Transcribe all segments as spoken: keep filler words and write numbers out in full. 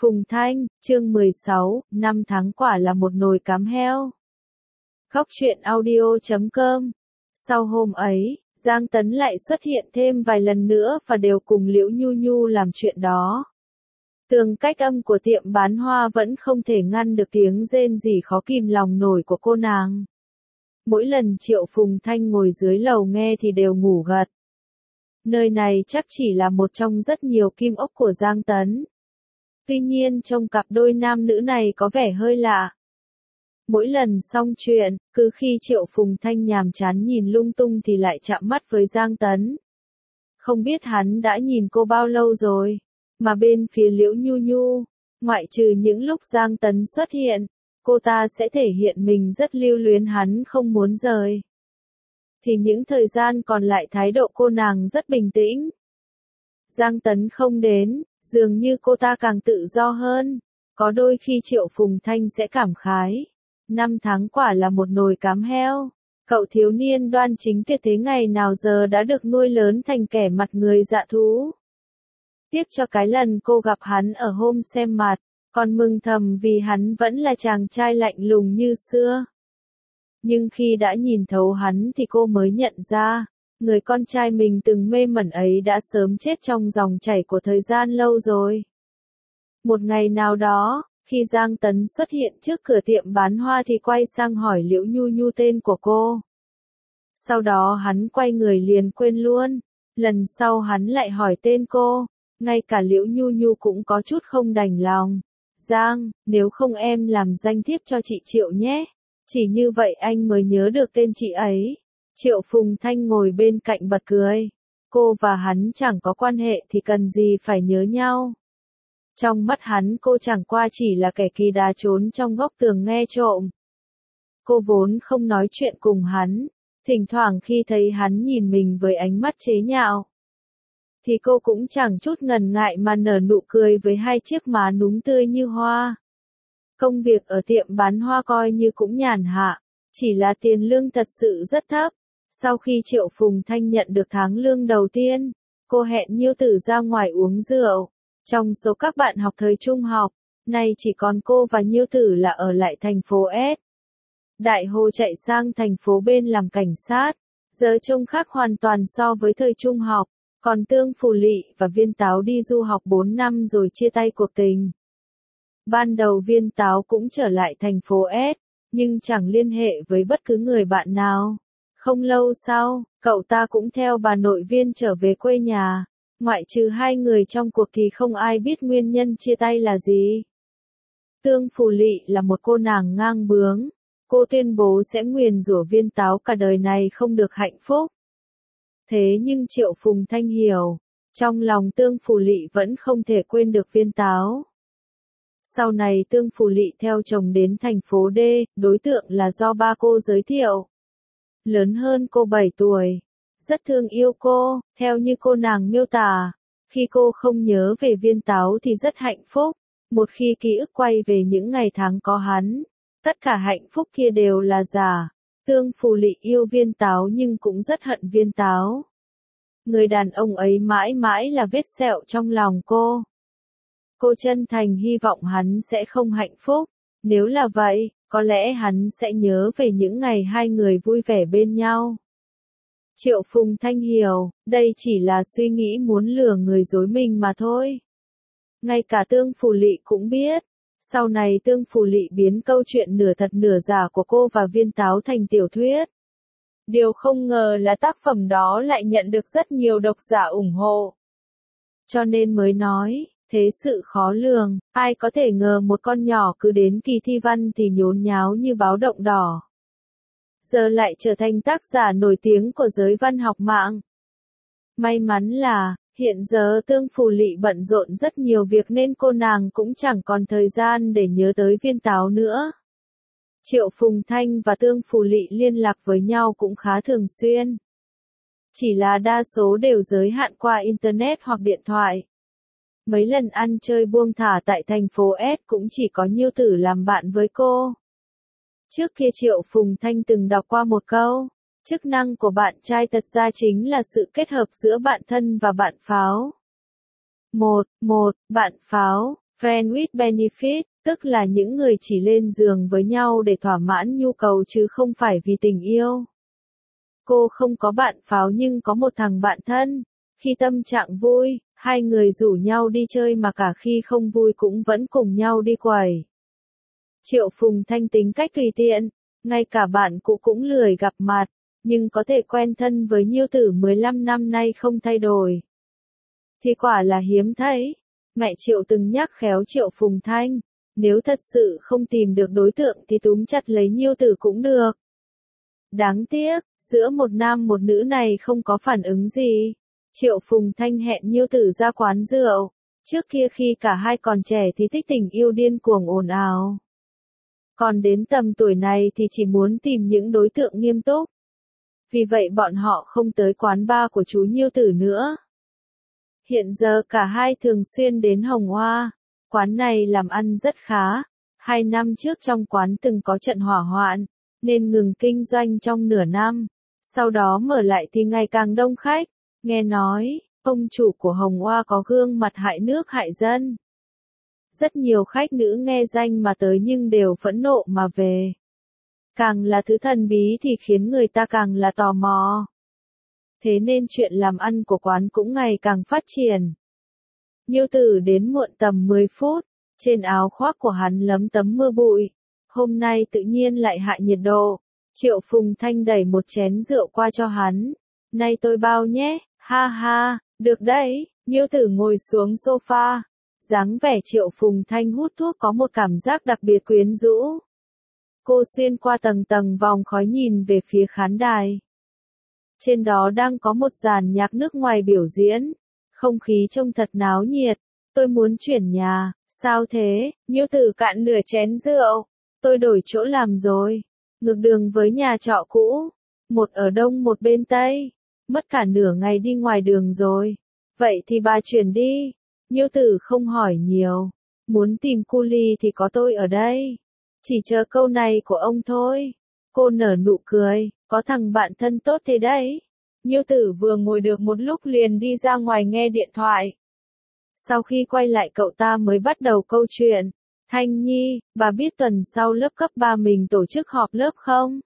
Phùng Thanh, chương mười sáu, năm tháng quả là một nồi cám heo. Góc truyện audio chấm com. Sau hôm ấy, Giang Tấn lại xuất hiện thêm vài lần nữa và đều cùng Liễu Nhu Nhu làm chuyện đó. Tường cách âm của tiệm bán hoa vẫn không thể ngăn được tiếng rên rỉ khó kìm lòng nổi của cô nàng. Mỗi lần Triệu Phùng Thanh ngồi dưới lầu nghe thì đều ngủ gật. Nơi này chắc chỉ là một trong rất nhiều kim ốc của Giang Tấn. Tuy nhiên trông cặp đôi nam nữ này có vẻ hơi lạ. Mỗi lần xong chuyện, cứ khi Triệu Phùng Thanh nhàm chán nhìn lung tung thì lại chạm mắt với Giang Tấn. Không biết hắn đã nhìn cô bao lâu rồi, mà bên phía Liễu Nhu Nhu, ngoại trừ những lúc Giang Tấn xuất hiện, cô ta sẽ thể hiện mình rất lưu luyến hắn không muốn rời. Thì những thời gian còn lại thái độ cô nàng rất bình tĩnh. Giang Tấn không đến, dường như cô ta càng tự do hơn. Có đôi khi Triệu Phùng Thanh sẽ cảm khái. Năm tháng quả là một nồi cám heo. Cậu thiếu niên đoan chính tuyệt thế ngày nào giờ đã được nuôi lớn thành kẻ mặt người dạ thú. Tiếc cho cái lần cô gặp hắn ở hôm xem mặt, còn mừng thầm vì hắn vẫn là chàng trai lạnh lùng như xưa. Nhưng khi đã nhìn thấu hắn thì cô mới nhận ra, người con trai mình từng mê mẩn ấy đã sớm chết trong dòng chảy của thời gian lâu rồi. Một ngày nào đó, khi Giang Tấn xuất hiện trước cửa tiệm bán hoa thì quay sang hỏi Liễu Nhu Nhu tên của cô. Sau đó hắn quay người liền quên luôn. Lần sau hắn lại hỏi tên cô, ngay cả Liễu Nhu Nhu cũng có chút không đành lòng. Giang, nếu không em làm danh thiếp cho chị Triệu nhé. Chỉ như vậy anh mới nhớ được tên chị ấy. Triệu Phùng Thanh ngồi bên cạnh bật cười. Cô và hắn chẳng có quan hệ thì cần gì phải nhớ nhau. Trong mắt hắn cô chẳng qua chỉ là kẻ kỳ đà trốn trong góc tường nghe trộm. Cô vốn không nói chuyện cùng hắn. Thỉnh thoảng khi thấy hắn nhìn mình với ánh mắt chế nhạo, thì cô cũng chẳng chút ngần ngại mà nở nụ cười với hai chiếc má núm tươi như hoa. Công việc ở tiệm bán hoa coi như cũng nhàn hạ, chỉ là tiền lương thật sự rất thấp. Sau khi Triệu Phùng Thanh nhận được tháng lương đầu tiên, cô hẹn Nhiêu Tử ra ngoài uống rượu. Trong số các bạn học thời trung học, nay chỉ còn cô và Nhiêu Tử là ở lại thành phố S. Đại Hồ chạy sang thành phố bên làm cảnh sát, giờ trông khác hoàn toàn so với thời trung học. Còn Tương Phù Lị và Viên Táo đi du học bốn năm rồi chia tay cuộc tình. Ban đầu Viên Táo cũng trở lại thành phố S, nhưng chẳng liên hệ với bất cứ người bạn nào. Không lâu sau, cậu ta cũng theo bà nội Viên trở về quê nhà. Ngoại trừ hai người trong cuộc thì không ai biết nguyên nhân chia tay là gì. Tương Phù Lị là một cô nàng ngang bướng. Cô tuyên bố sẽ nguyền rủa Viên Táo cả đời này không được hạnh phúc. Thế nhưng Triệu Phùng Thanh hiểu, trong lòng Tương Phù Lị vẫn không thể quên được Viên Táo. Sau này Tương Phù Lị theo chồng đến thành phố D, đối tượng là do ba cô giới thiệu. Lớn hơn cô bảy tuổi, rất thương yêu cô, theo như cô nàng miêu tả. Khi cô không nhớ về Viên Táo thì rất hạnh phúc, một khi ký ức quay về những ngày tháng có hắn, tất cả hạnh phúc kia đều là giả. Tương Phù Lị yêu Viên Táo nhưng cũng rất hận Viên Táo. Người đàn ông ấy mãi mãi là vết sẹo trong lòng cô. Cô chân thành hy vọng hắn sẽ không hạnh phúc. Nếu là vậy, có lẽ hắn sẽ nhớ về những ngày hai người vui vẻ bên nhau. Triệu Phùng Thanh hiểu, đây chỉ là suy nghĩ muốn lừa người dối mình mà thôi. Ngay cả Tương Phù Lị cũng biết. Sau này Tương Phù Lị biến câu chuyện nửa thật nửa giả của cô và Viên Táo thành tiểu thuyết. Điều không ngờ là tác phẩm đó lại nhận được rất nhiều độc giả ủng hộ. Cho nên mới nói, thế sự khó lường, ai có thể ngờ một con nhỏ cứ đến kỳ thi văn thì nhốn nháo như báo động đỏ. Giờ lại trở thành tác giả nổi tiếng của giới văn học mạng. May mắn là, hiện giờ Tương Phù Lị bận rộn rất nhiều việc nên cô nàng cũng chẳng còn thời gian để nhớ tới Viên Táo nữa. Triệu Phùng Thanh và Tương Phù Lị liên lạc với nhau cũng khá thường xuyên. Chỉ là đa số đều giới hạn qua Internet hoặc điện thoại. Mấy lần ăn chơi buông thả tại thành phố S cũng chỉ có Nhiêu Tử làm bạn với cô. Trước kia Triệu Phùng Thanh từng đọc qua một câu, chức năng của bạn trai thật ra chính là sự kết hợp giữa bạn thân và bạn pháo. Một, một, bạn pháo, Friend with benefit, tức là những người chỉ lên giường với nhau để thỏa mãn nhu cầu chứ không phải vì tình yêu. Cô không có bạn pháo nhưng có một thằng bạn thân. Khi tâm trạng vui, hai người rủ nhau đi chơi mà cả khi không vui cũng vẫn cùng nhau đi quẩy. Triệu Phùng Thanh tính cách tùy tiện, ngay cả bạn cũ cũng lười gặp mặt, nhưng có thể quen thân với Nhiêu Tử mười lăm năm nay không thay đổi. Thì quả là hiếm thấy. Mẹ Triệu từng nhắc khéo Triệu Phùng Thanh, nếu thật sự không tìm được đối tượng thì túm chặt lấy Nhiêu Tử cũng được. Đáng tiếc, giữa một nam một nữ này không có phản ứng gì. Triệu Phùng Thanh hẹn Nhiêu Tử ra quán rượu. Trước kia khi cả hai còn trẻ thì thích tình yêu điên cuồng ồn ào. Còn đến tầm tuổi này thì chỉ muốn tìm những đối tượng nghiêm túc. Vì vậy bọn họ không tới quán bar của chú Nhiêu Tử nữa. Hiện giờ cả hai thường xuyên đến Hồng Hoa. Quán này làm ăn rất khá. Hai năm trước trong quán từng có trận hỏa hoạn, nên ngừng kinh doanh trong nửa năm. Sau đó mở lại thì ngày càng đông khách. Nghe nói, ông chủ của Hồng Hoa có gương mặt hại nước hại dân. Rất nhiều khách nữ nghe danh mà tới nhưng đều phẫn nộ mà về. Càng là thứ thần bí thì khiến người ta càng là tò mò. Thế nên chuyện làm ăn của quán cũng ngày càng phát triển. Nhiêu Tử đến muộn tầm mười phút, trên áo khoác của hắn lấm tấm mưa bụi. Hôm nay tự nhiên lại hạ nhiệt độ. Triệu Phùng Thanh đẩy một chén rượu qua cho hắn. Nay tôi bao nhé, ha ha, được đấy. Nhiêu Tử ngồi xuống sofa. Dáng vẻ Triệu Phùng Thanh hút thuốc có một cảm giác đặc biệt quyến rũ. Cô xuyên qua tầng tầng vòng khói nhìn về phía khán đài. Trên đó đang có một dàn nhạc nước ngoài biểu diễn. Không khí trông thật náo nhiệt. Tôi muốn chuyển nhà. Sao thế? Nhiêu Tử cạn nửa chén rượu. Tôi đổi chỗ làm rồi. Ngược đường với nhà trọ cũ. Một ở đông một bên tây. Mất cả nửa ngày đi ngoài đường rồi. Vậy thì bà chuyển đi. Nhiêu Tử không hỏi nhiều. Muốn tìm cu ly thì có tôi ở đây. Chỉ chờ câu này của ông thôi. Cô nở nụ cười. Có thằng bạn thân tốt thế đấy. Nhiêu Tử vừa ngồi được một lúc liền đi ra ngoài nghe điện thoại. Sau khi quay lại cậu ta mới bắt đầu câu chuyện. Thanh Nhi, bà biết tuần sau lớp cấp ba mình tổ chức họp lớp không?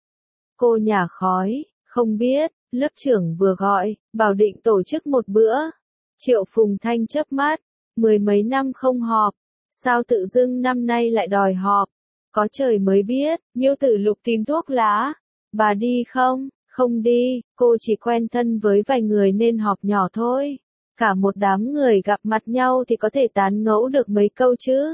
Cô nhả khói, không biết, lớp trưởng vừa gọi, bảo định tổ chức một bữa. Triệu Phùng Thanh chớp mắt, mười mấy năm không họp, sao tự dưng năm nay lại đòi họp? Có trời mới biết. Nhiêu Tử lục tìm thuốc lá. Bà đi không? Không đi, cô chỉ quen thân với vài người nên họp nhỏ thôi. Cả một đám người gặp mặt nhau thì có thể tán ngẫu được mấy câu chứ.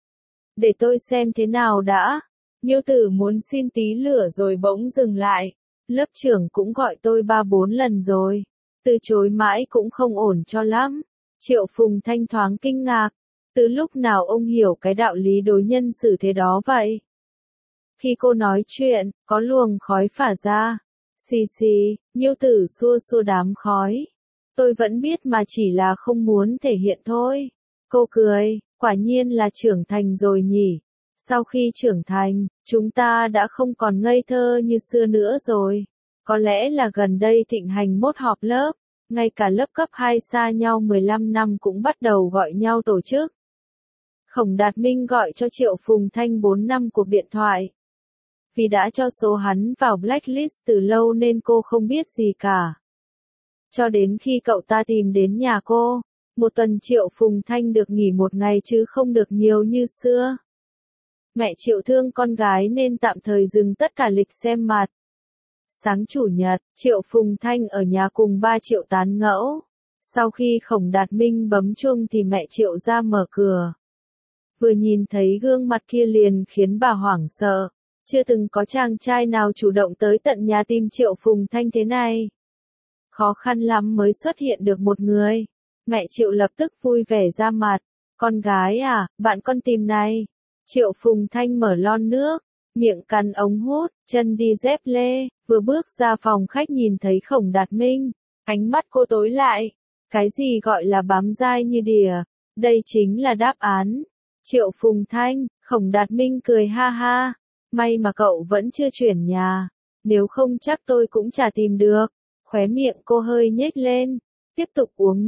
Để tôi xem thế nào đã. Nhiêu Tử muốn xin tí lửa rồi bỗng dừng lại. Lớp trưởng cũng gọi tôi ba bốn lần rồi. Từ chối mãi cũng không ổn cho lắm. Triệu Phùng Thanh thoáng kinh ngạc. Từ lúc nào ông hiểu cái đạo lý đối nhân xử thế đó vậy? Khi cô nói chuyện, có luồng khói phả ra. Xì xì, Nhiêu Tử xua xua đám khói. Tôi vẫn biết mà chỉ là không muốn thể hiện thôi. Cô cười, quả nhiên là trưởng thành rồi nhỉ. Sau khi trưởng thành, chúng ta đã không còn ngây thơ như xưa nữa rồi. Có lẽ là gần đây thịnh hành mốt họp lớp. Ngay cả lớp cấp hai xa nhau mười lăm năm cũng bắt đầu gọi nhau tổ chức. Khổng Đạt Minh gọi cho Triệu Phùng Thanh bốn năm cuộc điện thoại. Vì đã cho số hắn vào blacklist từ lâu nên cô không biết gì cả. Cho đến khi cậu ta tìm đến nhà cô, một tuần Triệu Phùng Thanh được nghỉ một ngày chứ không được nhiều như xưa. Mẹ Triệu thương con gái nên tạm thời dừng tất cả lịch xem mặt. Sáng chủ nhật, Triệu Phùng Thanh ở nhà cùng ba Triệu tán ngẫu. Sau khi Khổng Đạt Minh bấm chuông thì mẹ Triệu ra mở cửa. Vừa nhìn thấy gương mặt kia liền khiến bà hoảng sợ. Chưa từng có chàng trai nào chủ động tới tận nhà tìm Triệu Phùng Thanh thế này. Khó khăn lắm mới xuất hiện được một người. Mẹ Triệu lập tức vui vẻ ra mặt. Con gái à, bạn con tìm này. Triệu Phùng Thanh mở lon nước, miệng cắn ống hút, chân đi dép lê, vừa bước ra phòng khách nhìn thấy Khổng Đạt Minh. Ánh mắt cô tối lại. Cái gì gọi là bám dai như đìa? Đây chính là đáp án. Triệu Phùng Thanh, Khổng Đạt Minh cười ha ha. May mà cậu vẫn chưa chuyển nhà. Nếu không chắc tôi cũng chả tìm được. Khóe miệng cô hơi nhếch lên. Tiếp tục uống nước,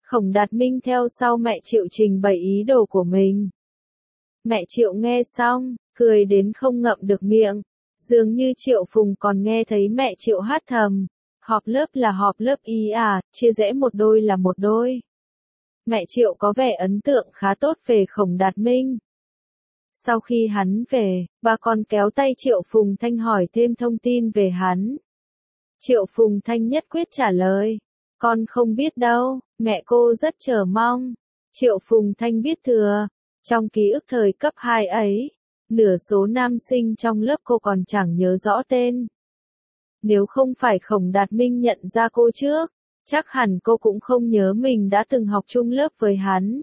Khổng Đạt Minh theo sau mẹ Triệu trình bày ý đồ của mình. Mẹ Triệu nghe xong, cười đến không ngậm được miệng. Dường như Triệu Phùng còn nghe thấy mẹ Triệu hát thầm. Họp lớp là họp lớp ý à, chia rẽ một đôi là một đôi. Mẹ Triệu có vẻ ấn tượng khá tốt về Khổng Đạt Minh. Sau khi hắn về, bà còn kéo tay Triệu Phùng Thanh hỏi thêm thông tin về hắn. Triệu Phùng Thanh nhất quyết trả lời. Con không biết đâu, mẹ cô rất chờ mong. Triệu Phùng Thanh biết thừa. Trong ký ức thời cấp hai ấy, nửa số nam sinh trong lớp cô còn chẳng nhớ rõ tên. Nếu không phải Khổng Đạt Minh nhận ra cô trước, chắc hẳn cô cũng không nhớ mình đã từng học chung lớp với hắn.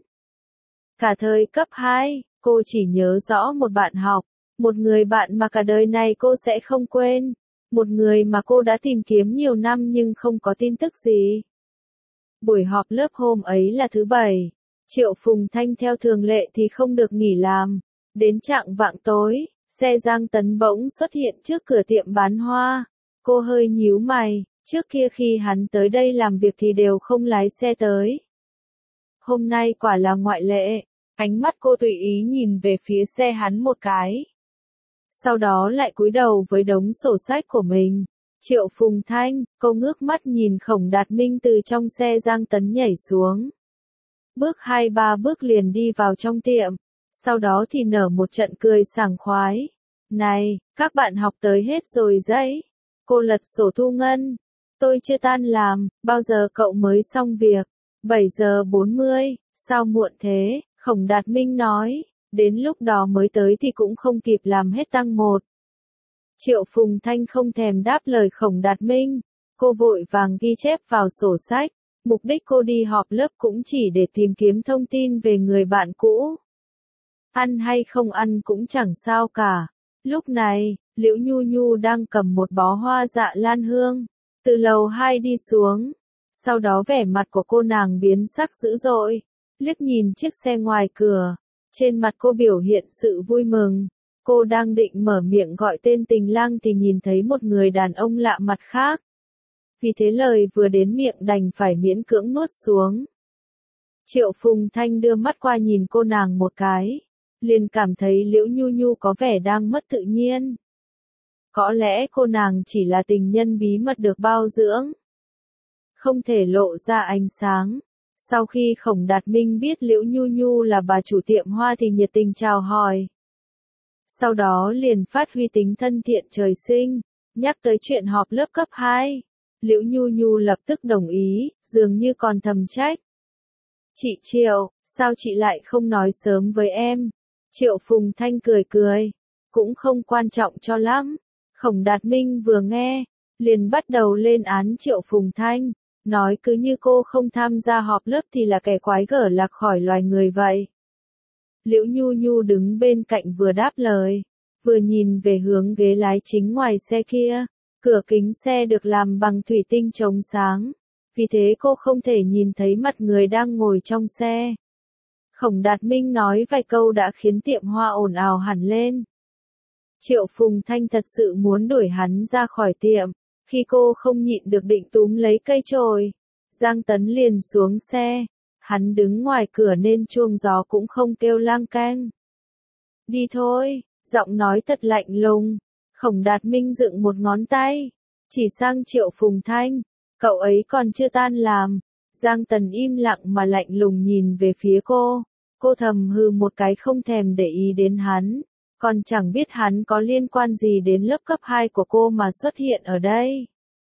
Cả thời cấp hai, cô chỉ nhớ rõ một bạn học, một người bạn mà cả đời này cô sẽ không quên, một người mà cô đã tìm kiếm nhiều năm nhưng không có tin tức gì. Buổi họp lớp hôm ấy là thứ bảy, Triệu Phùng Thanh theo thường lệ thì không được nghỉ làm. Đến chạng vạng tối, xe Giang Tấn bỗng xuất hiện trước cửa tiệm bán hoa. Cô hơi nhíu mày, trước kia khi hắn tới đây làm việc thì đều không lái xe tới. Hôm nay quả là ngoại lệ, ánh mắt cô tùy ý nhìn về phía xe hắn một cái. Sau đó lại cúi đầu với đống sổ sách của mình. Triệu Phùng Thanh, cô ngước mắt nhìn Khổng Đạt Minh từ trong xe Giang Tấn nhảy xuống. Bước hai ba bước liền đi vào trong tiệm, sau đó thì nở một trận cười sảng khoái. Này, các bạn học tới hết rồi đấy. Cô lật sổ thu ngân. Tôi chưa tan làm, bao giờ cậu mới xong việc? bảy giờ bốn mươi, sao muộn thế? Khổng Đạt Minh nói, đến lúc đó mới tới thì cũng không kịp làm hết tăng một. Triệu Phùng Thanh không thèm đáp lời Khổng Đạt Minh, cô vội vàng ghi chép vào sổ sách. Mục đích cô đi họp lớp cũng chỉ để tìm kiếm thông tin về người bạn cũ. Ăn hay không ăn cũng chẳng sao cả. Lúc này, Liễu Nhu Nhu đang cầm một bó hoa dạ lan hương, từ lầu hai đi xuống. Sau đó vẻ mặt của cô nàng biến sắc dữ dội, liếc nhìn chiếc xe ngoài cửa. Trên mặt cô biểu hiện sự vui mừng. Cô đang định mở miệng gọi tên Tình Lang thì nhìn thấy một người đàn ông lạ mặt khác. Vì thế lời vừa đến miệng đành phải miễn cưỡng nuốt xuống. Triệu Phùng Thanh đưa mắt qua nhìn cô nàng một cái, liền cảm thấy Liễu Nhu Nhu có vẻ đang mất tự nhiên. Có lẽ cô nàng chỉ là tình nhân bí mật được bao dưỡng, không thể lộ ra ánh sáng. Sau khi Khổng Đạt Minh biết Liễu Nhu Nhu là bà chủ tiệm hoa thì nhiệt tình chào hỏi. Sau đó liền phát huy tính thân thiện trời sinh, nhắc tới chuyện họp lớp cấp hai. Liễu Nhu Nhu lập tức đồng ý, dường như còn thầm trách. Chị Triệu, sao chị lại không nói sớm với em? Triệu Phùng Thanh cười cười, cũng không quan trọng cho lắm. Khổng Đạt Minh vừa nghe, liền bắt đầu lên án Triệu Phùng Thanh, nói cứ như cô không tham gia họp lớp thì là kẻ quái gở lạc khỏi loài người vậy. Liễu Nhu Nhu đứng bên cạnh vừa đáp lời, vừa nhìn về hướng ghế lái chính ngoài xe kia. Cửa kính xe được làm bằng thủy tinh chống sáng, vì thế cô không thể nhìn thấy mặt người đang ngồi trong xe. Khổng Đạt Minh nói vài câu đã khiến tiệm hoa ồn ào hẳn lên. Triệu Phùng Thanh thật sự muốn đuổi hắn ra khỏi tiệm, khi cô không nhịn được định túm lấy cây chổi. Giang Tấn liền xuống xe, hắn đứng ngoài cửa nên chuông gió cũng không kêu lang cang. Đi thôi, giọng nói thật lạnh lùng. Khổng Đạt Minh dựng một ngón tay, chỉ sang Triệu Phùng Thanh, cậu ấy còn chưa tan làm. Giang Tấn im lặng mà lạnh lùng nhìn về phía cô, cô thầm hừ một cái không thèm để ý đến hắn, còn chẳng biết hắn có liên quan gì đến lớp cấp hai của cô mà xuất hiện ở đây.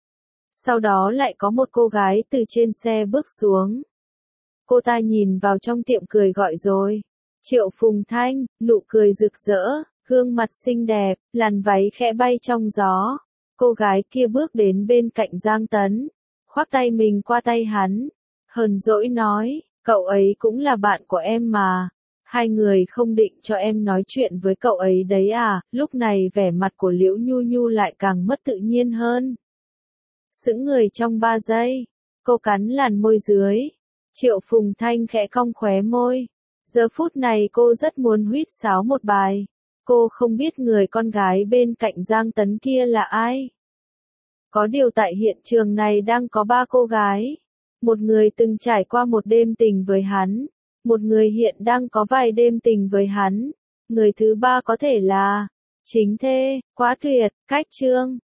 Sau đó lại có một cô gái từ trên xe bước xuống. Cô ta nhìn vào trong tiệm cười gọi rồi. Triệu Phùng Thanh, nụ cười rực rỡ. Gương mặt xinh đẹp, làn váy khẽ bay trong gió. Cô gái kia bước đến bên cạnh Giang Tấn, khoác tay mình qua tay hắn, hờn dỗi nói, cậu ấy cũng là bạn của em mà. Hai người không định cho em nói chuyện với cậu ấy đấy à? Lúc này vẻ mặt của Liễu Nhu Nhu lại càng mất tự nhiên hơn. Sững người trong ba giây, cô cắn làn môi dưới. Triệu Phùng Thanh khẽ cong khóe môi. Giờ phút này cô rất muốn huýt sáo một bài. Cô không biết người con gái bên cạnh Giang Tấn kia là ai. Có điều tại hiện trường này đang có ba cô gái. Một người từng trải qua một đêm tình với hắn. Một người hiện đang có vài đêm tình với hắn. Người thứ ba có thể là chính thê, quá tuyệt, cách chương.